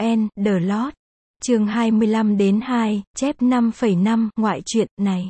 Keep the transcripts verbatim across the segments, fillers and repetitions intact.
en, The Lot. Chương hai mươi lăm đến hai, chép năm phẩy năm, ngoại truyện, này.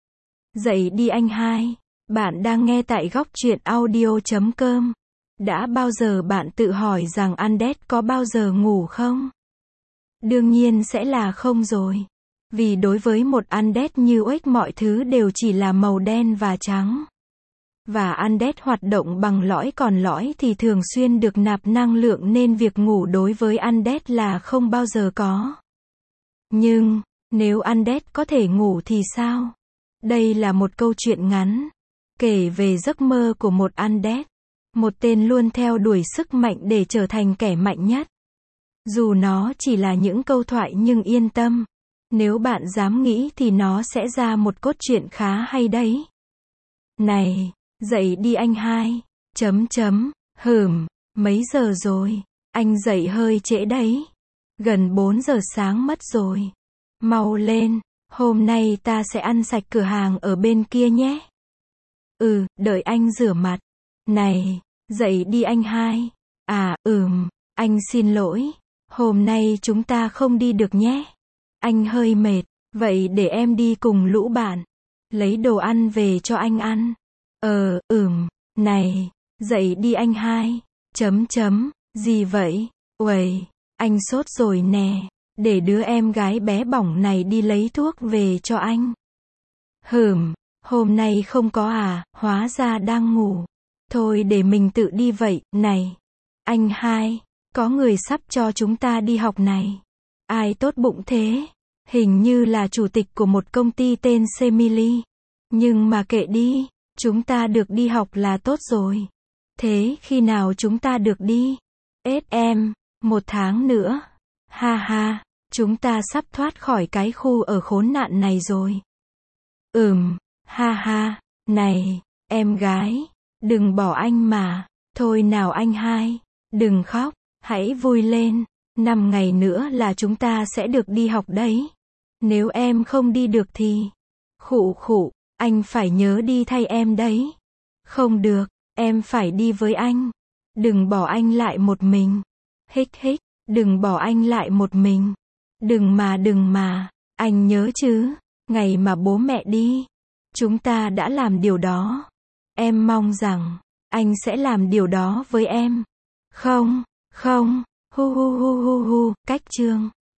Dậy đi anh hai. Bạn đang nghe tại góc truyện audio chấm com. Đã bao giờ bạn tự hỏi rằng Undead có bao giờ ngủ không? Đương nhiên sẽ là không rồi. Vì đối với một Undead như Uếch mọi thứ đều chỉ là màu đen và trắng. Và Undead hoạt động bằng lõi, còn lõi thì thường xuyên được nạp năng lượng nên việc ngủ đối với Undead là không bao giờ có. Nhưng, nếu Undead có thể ngủ thì sao? Đây là một câu chuyện ngắn, kể về giấc mơ của một Undead. Một tên luôn theo đuổi sức mạnh để trở thành kẻ mạnh nhất. Dù nó chỉ là những câu thoại nhưng yên tâm. Nếu bạn dám nghĩ thì nó sẽ ra một cốt truyện khá hay đấy. Này, dậy đi anh hai. Chấm chấm, hừm, mấy giờ rồi? Anh dậy hơi trễ đấy. Gần bốn giờ sáng mất rồi. Mau lên, hôm nay ta sẽ ăn sạch cửa hàng ở bên kia nhé. Ừ, đợi anh rửa mặt. Này, dậy đi anh hai. À, ừm, anh xin lỗi. Hôm nay chúng ta không đi được nhé. Anh hơi mệt, vậy để em đi cùng lũ bạn. Lấy đồ ăn về cho anh ăn. Ờ, ừm, này, dậy đi anh hai. Chấm chấm, gì vậy? Uầy, anh sốt rồi nè. Để đứa em gái bé bỏng này đi lấy thuốc về cho anh. Hừm, hôm nay không có à, hóa ra đang ngủ. Thôi để mình tự đi vậy, này. Anh hai, có người sắp cho chúng ta đi học này. Ai tốt bụng thế? Hình như là chủ tịch của một công ty tên Semili. Nhưng mà kệ đi, chúng ta được đi học là tốt rồi. Thế khi nào chúng ta được đi? ét em, một tháng nữa. Ha ha, chúng ta sắp thoát khỏi cái khu ở khốn nạn này rồi. Ừm, ha ha, này, em gái, đừng bỏ anh mà. Thôi nào anh hai, đừng khóc, hãy vui lên. Năm ngày nữa là chúng ta sẽ được đi học đấy. Nếu em không đi được thì... Khụ khụ, anh phải nhớ đi thay em đấy. Không được, em phải đi với anh. Đừng bỏ anh lại một mình. Hích hích, đừng bỏ anh lại một mình. Đừng mà đừng mà, anh nhớ chứ, ngày mà bố mẹ đi, chúng ta đã làm điều đó. Em mong rằng, anh sẽ làm điều đó với em. Không, không, hu hu hu hu hu, cách chương.